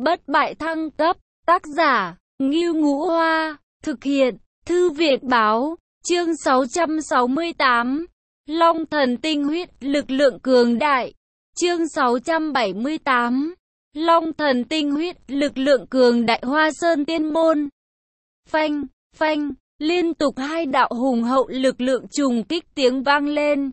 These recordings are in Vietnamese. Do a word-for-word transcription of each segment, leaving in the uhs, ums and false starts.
Bất bại thăng cấp, tác giả, Ngưu Ngũ Hoa, thực hiện, Thư viện Báo, chương sáu trăm sáu mươi tám, Long Thần Tinh Huyết, lực lượng cường đại, chương sáu trăm bảy mươi tám, Long Thần Tinh Huyết, lực lượng cường đại. Hoa Sơn Tiên Môn. Phanh, phanh, liên tục hai đạo hùng hậu lực lượng trùng kích tiếng vang lên.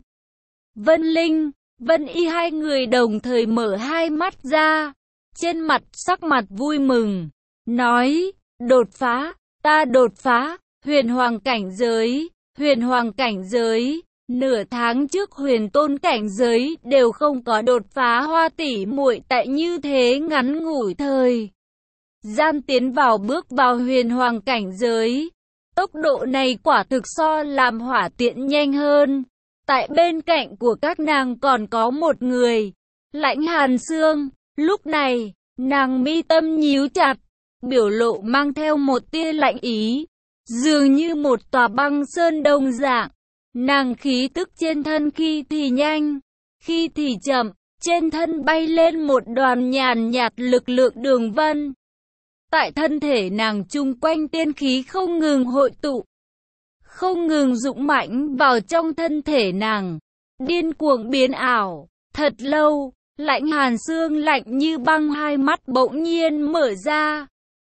Vân Linh, Vân Y hai người đồng thời mở hai mắt ra, trên mặt sắc mặt vui mừng, nói, đột phá, ta đột phá, huyền hoàng cảnh giới, huyền hoàng cảnh giới, nửa tháng trước huyền tôn cảnh giới đều không có đột phá. Hoa tỷ muội tại như thế ngắn ngủi thời gian tiến vào bước vào huyền hoàng cảnh giới, tốc độ này quả thực so làm hỏa tiễn nhanh hơn. Tại bên cạnh của các nàng còn có một người, Lãnh Hàn Sương. Lúc này, nàng mi tâm nhíu chặt, biểu lộ mang theo một tia lạnh ý, dường như một tòa băng sơn đồng dạng. Nàng khí tức trên thân khi thì nhanh, khi thì chậm, trên thân bay lên một đoàn nhàn nhạt lực lượng đường vân. Tại thân thể nàng chung quanh tiên khí không ngừng hội tụ, không ngừng dũng mãnh vào trong thân thể nàng, điên cuồng biến ảo. Thật lâu, Lãnh Hàn Sương lạnh như băng hai mắt bỗng nhiên mở ra,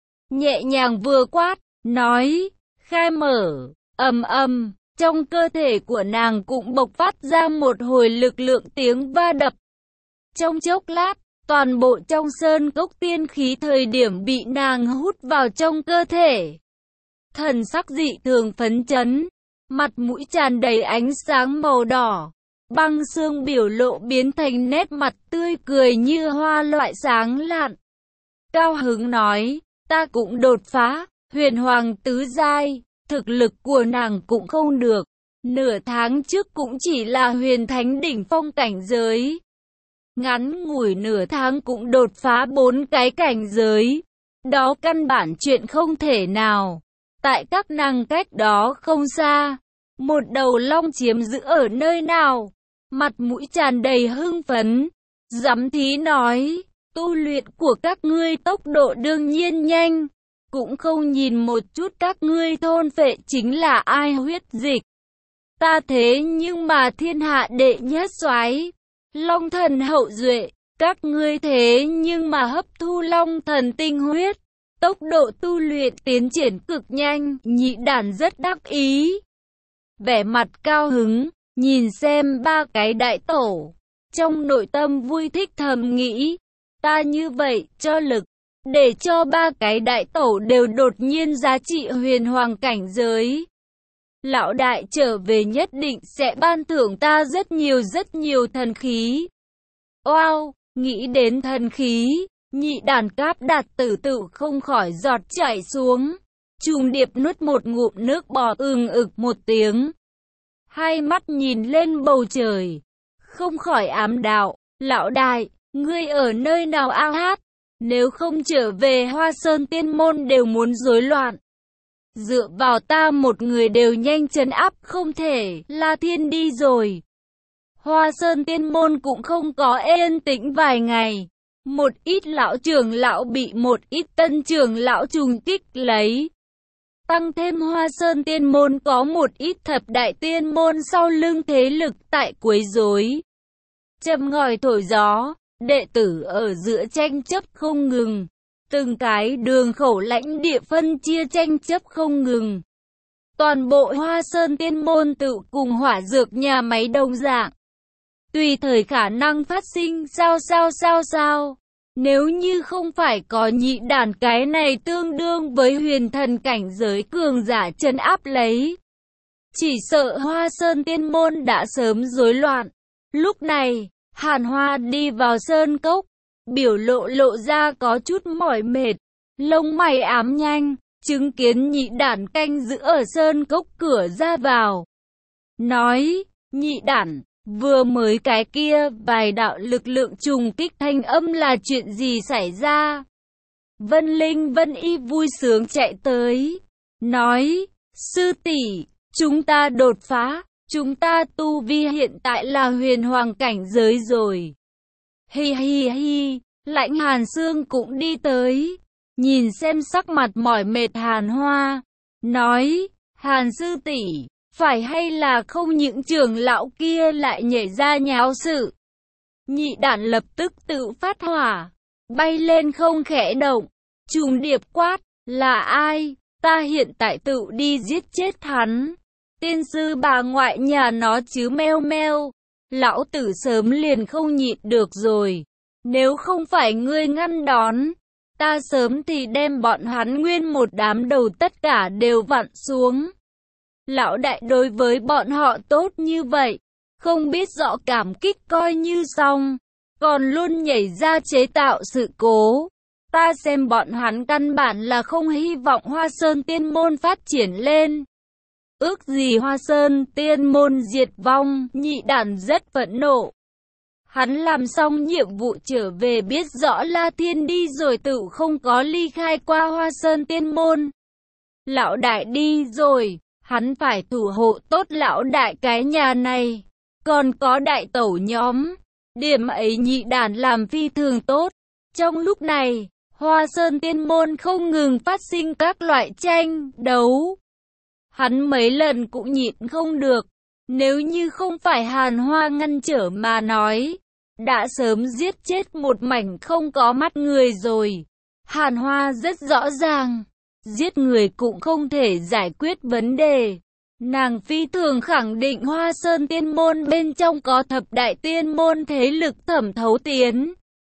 nhẹ nhàng vừa quát, nói, khai mở. Ầm ầm, trong cơ thể của nàng cũng bộc phát ra một hồi lực lượng tiếng va đập. Trong chốc lát, toàn bộ trong sơn cốc tiên khí thời điểm bị nàng hút vào trong cơ thể. Thần sắc dị thường phấn chấn, mặt mũi tràn đầy ánh sáng màu đỏ, băng xương biểu lộ biến thành nét mặt tươi cười như hoa loại sáng lạn. Cao hứng nói, ta cũng đột phá, huyền hoàng tứ giai, thực lực của nàng cũng không được. Nửa tháng trước cũng chỉ là huyền thánh đỉnh phong cảnh giới. Ngắn ngủi nửa tháng cũng đột phá bốn cái cảnh giới. Đó căn bản chuyện không thể nào. Tại các nàng cách đó không xa, một đầu long chiếm giữ ở nơi nào, mặt mũi tràn đầy hưng phấn, giám thí nói, tu luyện của các ngươi tốc độ đương nhiên nhanh, cũng không nhìn một chút các ngươi thôn phệ chính là ai huyết dịch. Ta thế nhưng mà thiên hạ đệ nhất soái, long thần hậu duệ, các ngươi thế nhưng mà hấp thu long thần tinh huyết. Tốc độ tu luyện tiến triển cực nhanh, nhị đản rất đắc ý. Vẻ mặt cao hứng, nhìn xem ba cái đại tổ, trong nội tâm vui thích thầm nghĩ, ta như vậy cho lực, để cho ba cái đại tổ đều đột nhiên giá trị huyền hoàng cảnh giới. Lão đại trở về nhất định sẽ ban thưởng ta rất nhiều rất nhiều thần khí. Wow, nghĩ đến thần khí, nhị đàn Cáp Đạt tử tự không khỏi giọt chảy xuống, trùng điệp nuốt một ngụm nước bọt, ừng ực một tiếng. Hai mắt nhìn lên bầu trời, không khỏi ám đạo, lão đại, ngươi ở nơi nào ao hát, nếu không trở về Hoa Sơn Tiên Môn đều muốn rối loạn. Dựa vào ta một người đều nhanh trấn áp không thể, La Thiên đi rồi. Hoa Sơn Tiên Môn cũng không có yên tĩnh vài ngày. Một ít lão trưởng lão bị một ít tân trưởng lão trùng kích lấy. Tăng thêm Hoa Sơn Tiên Môn có một ít thập đại tiên môn sau lưng thế lực tại quấy rối. Châm ngòi thổi gió, đệ tử ở giữa tranh chấp không ngừng. Từng cái đường khẩu lãnh địa phân chia tranh chấp không ngừng. Toàn bộ Hoa Sơn Tiên Môn tự cùng hỏa dược nhà máy đồng dạng. Tùy thời khả năng phát sinh sao sao sao sao. Nếu như không phải có nhị đản cái này tương đương với huyền thần cảnh giới cường giả trấn áp lấy, chỉ sợ Hoa Sơn Tiên Môn đã sớm rối loạn. Lúc này, Hàn Hoa đi vào sơn cốc, biểu lộ lộ ra có chút mỏi mệt, lông mày ám nhanh, chứng kiến nhị đản canh giữ ở sơn cốc cửa ra vào. Nói, nhị đản, vừa mới cái kia vài đạo lực lượng trùng kích thanh âm là chuyện gì xảy ra? Vân Linh Vân Y vui sướng chạy tới, nói, sư tỷ, chúng ta đột phá, chúng ta tu vi hiện tại là huyền hoàng cảnh giới rồi. Hi hi hi, Lãnh Hàn Sương cũng đi tới, nhìn xem sắc mặt mỏi mệt Hàn Hoa, nói, Hàn sư tỷ, phải hay là không những trưởng lão kia lại nhảy ra nháo sự. Nhị đản lập tức tự phát hỏa, bay lên không khẽ động, trùng điệp quát, là ai, ta hiện tại tự đi giết chết hắn. Tiên sư bà ngoại nhà nó chứ meo meo, lão tử sớm liền không nhịn được rồi, nếu không phải ngươi ngăn đón, ta sớm thì đem bọn hắn nguyên một đám đầu tất cả đều vặn xuống. Lão đại đối với bọn họ tốt như vậy, không biết rõ cảm kích coi như xong, còn luôn nhảy ra chế tạo sự cố. Ta xem bọn hắn căn bản là không hy vọng Hoa Sơn Tiên Môn phát triển lên. Ước gì Hoa Sơn Tiên Môn diệt vong, nhị đản rất phẫn nộ. Hắn làm xong nhiệm vụ trở về biết rõ La Thiên đi rồi tự không có ly khai qua Hoa Sơn Tiên Môn. Lão đại đi rồi, hắn phải thủ hộ tốt lão đại cái nhà này. Còn có đại tẩu nhóm, điểm ấy nhị đản làm phi thường tốt. Trong lúc này, Hoa Sơn Tiên Môn không ngừng phát sinh các loại tranh, đấu. Hắn mấy lần cũng nhịn không được, nếu như không phải Hàn Hoa ngăn trở mà nói, đã sớm giết chết một mảnh không có mắt người rồi. Hàn Hoa rất rõ ràng, giết người cũng không thể giải quyết vấn đề. Nàng phi thường khẳng định Hoa Sơn Tiên Môn bên trong có thập đại tiên môn thế lực thẩm thấu tiến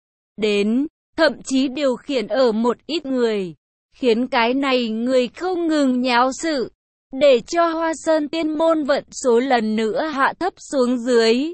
đến, thậm chí điều khiển ở một ít người, khiến cái này người không ngừng nháo sự, để cho Hoa Sơn Tiên Môn vận số lần nữa hạ thấp xuống dưới.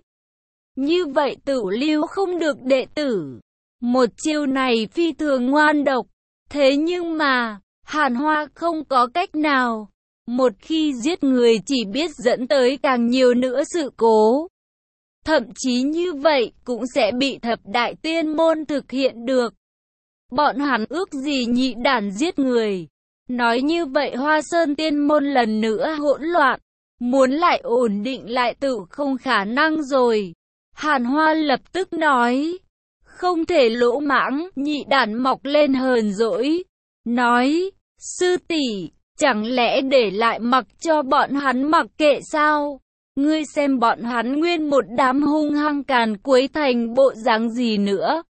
Như vậy Tử Lưu không được đệ tử. Một chiêu này phi thường ngoan độc, thế nhưng mà, Hàn Hoa không có cách nào. Một khi giết người chỉ biết dẫn tới càng nhiều nữa sự cố. Thậm chí như vậy cũng sẽ bị thập đại tiên môn thực hiện được. Bọn hắn ước gì nhị đản giết người. Nói như vậy Hoa Sơn Tiên Môn lần nữa hỗn loạn. Muốn lại ổn định lại tự không khả năng rồi. Hàn Hoa lập tức nói. Không thể lỗ mãng, nhị đản mọc lên hờn dỗi. Nói, sư tỷ, chẳng lẽ để lại mặc cho bọn hắn mặc kệ sao? Ngươi xem bọn hắn nguyên một đám hung hăng càn quấy thành bộ dáng gì nữa.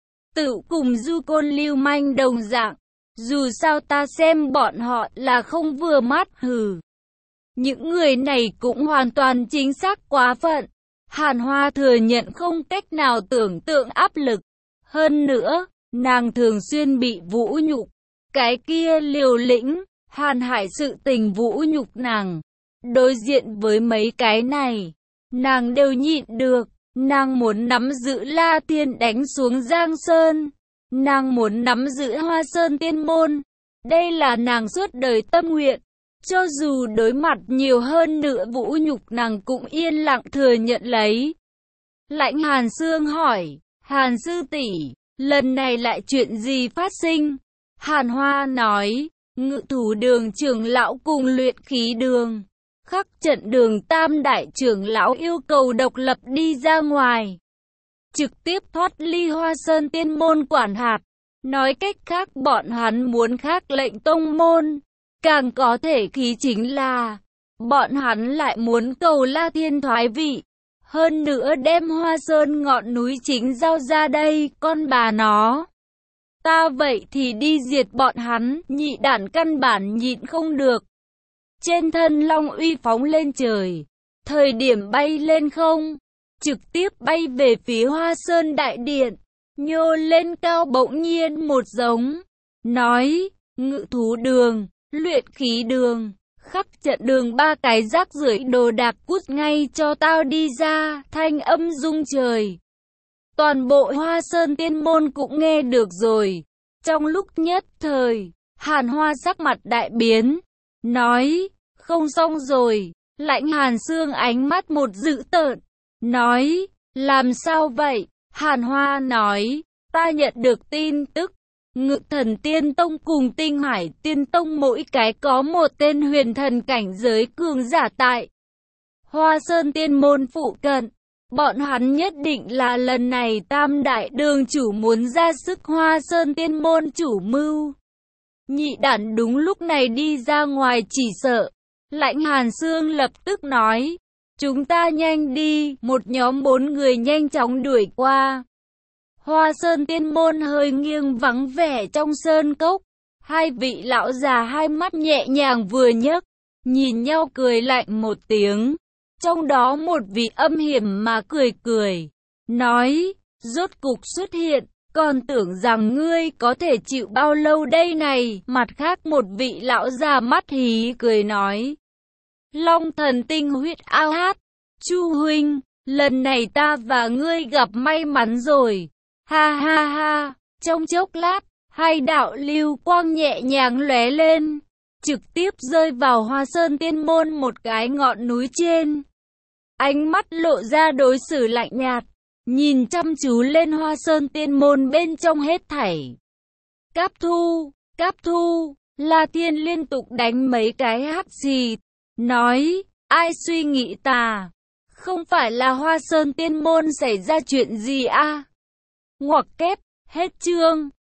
Tự cùng du côn lưu manh đồng dạng. Dù sao ta xem bọn họ là không vừa mắt hừ. Những người này cũng hoàn toàn chính xác quá phận. Hàn Hoa thừa nhận không cách nào tưởng tượng áp lực. Hơn nữa, nàng thường xuyên bị vũ nhục. Cái kia liều lĩnh, Hàn Hải sự tình vũ nhục nàng. Đối diện với mấy cái này, nàng đều nhịn được. Nàng muốn nắm giữ La Thiên đánh xuống Giang Sơn. Nàng muốn nắm giữ Hoa Sơn Tiên Môn. Đây là nàng suốt đời tâm nguyện. Cho dù đối mặt nhiều hơn nữa vũ nhục nàng cũng yên lặng thừa nhận lấy. Lãnh Hàn Sương hỏi, Hàn sư tỷ, lần này lại chuyện gì phát sinh? Hàn Hoa nói, Ngự Thủ Đường trưởng lão cùng luyện khí đường. Khắc trận đường tam đại trưởng lão yêu cầu độc lập đi ra ngoài. Trực tiếp thoát ly Hoa Sơn Tiên Môn quản hạt. Nói cách khác bọn hắn muốn khác lệnh tông môn. Càng có thể khí chính là, bọn hắn lại muốn cầu La Thiên thoái vị. Hơn nữa đem Hoa Sơn ngọn núi chính giao ra đây, con bà nó. Ta vậy thì đi diệt bọn hắn, nhị đản căn bản nhịn không được. Trên thân Long Uy phóng lên trời, thời điểm bay lên không, trực tiếp bay về phía Hoa Sơn Đại Điện, nhô lên cao bỗng nhiên một giống, nói, Ngự Thú Đường, luyện khí đường, khắc trận đường ba cái rác rưởi đồ đạc cút ngay cho tao đi ra, thanh âm rung trời. Toàn bộ Hoa Sơn Tiên Môn cũng nghe được rồi. Trong lúc nhất thời, Hàn Hoa sắc mặt đại biến, nói, không xong rồi. Lãnh Hàn Sương ánh mắt một dữ tợn, nói, làm sao vậy? Hàn Hoa nói, ta nhận được tin tức, Ngự Thần Tiên Tông cùng Tinh Hải Tiên Tông mỗi cái có một tên huyền thần cảnh giới cường giả tại Hoa Sơn Tiên Môn phụ cận. bọn hắn nhất định là lần này Tam đại đường chủ muốn ra sức Hoa Sơn Tiên môn chủ mưu. Nhị đản đúng lúc này đi ra ngoài chỉ sợ. Lãnh Hàn Xương lập tức nói, chúng ta nhanh đi, một nhóm bốn người nhanh chóng đuổi qua. Hoa Sơn Tiên môn hơi nghiêng vắng vẻ trong sơn cốc, hai vị lão già hai mắt nhẹ nhàng vừa nhấc, nhìn nhau cười lạnh một tiếng. Trong đó một vị âm hiểm mà cười cười, nói, rốt cục xuất hiện, còn tưởng rằng ngươi có thể chịu bao lâu đây này. Mặt khác một vị lão già mắt hí cười nói, Long thần tinh huyết ao hát, Chu huynh, lần này ta và ngươi gặp may mắn rồi. Ha ha ha, trong chốc lát, hai đạo lưu quang nhẹ nhàng lóe lên, trực tiếp rơi vào Hoa Sơn Tiên môn một cái ngọn núi trên. Ánh mắt lộ ra đối xử lạnh nhạt, nhìn chăm chú lên Hoa Sơn Tiên môn bên trong hết thảy. Cáp thu, cáp thu, La Thiên liên tục đánh mấy cái hắt xì, nói, ai suy nghĩ tà, không phải là Hoa Sơn Tiên môn xảy ra chuyện gì à? Ngoặc kép, hết chương.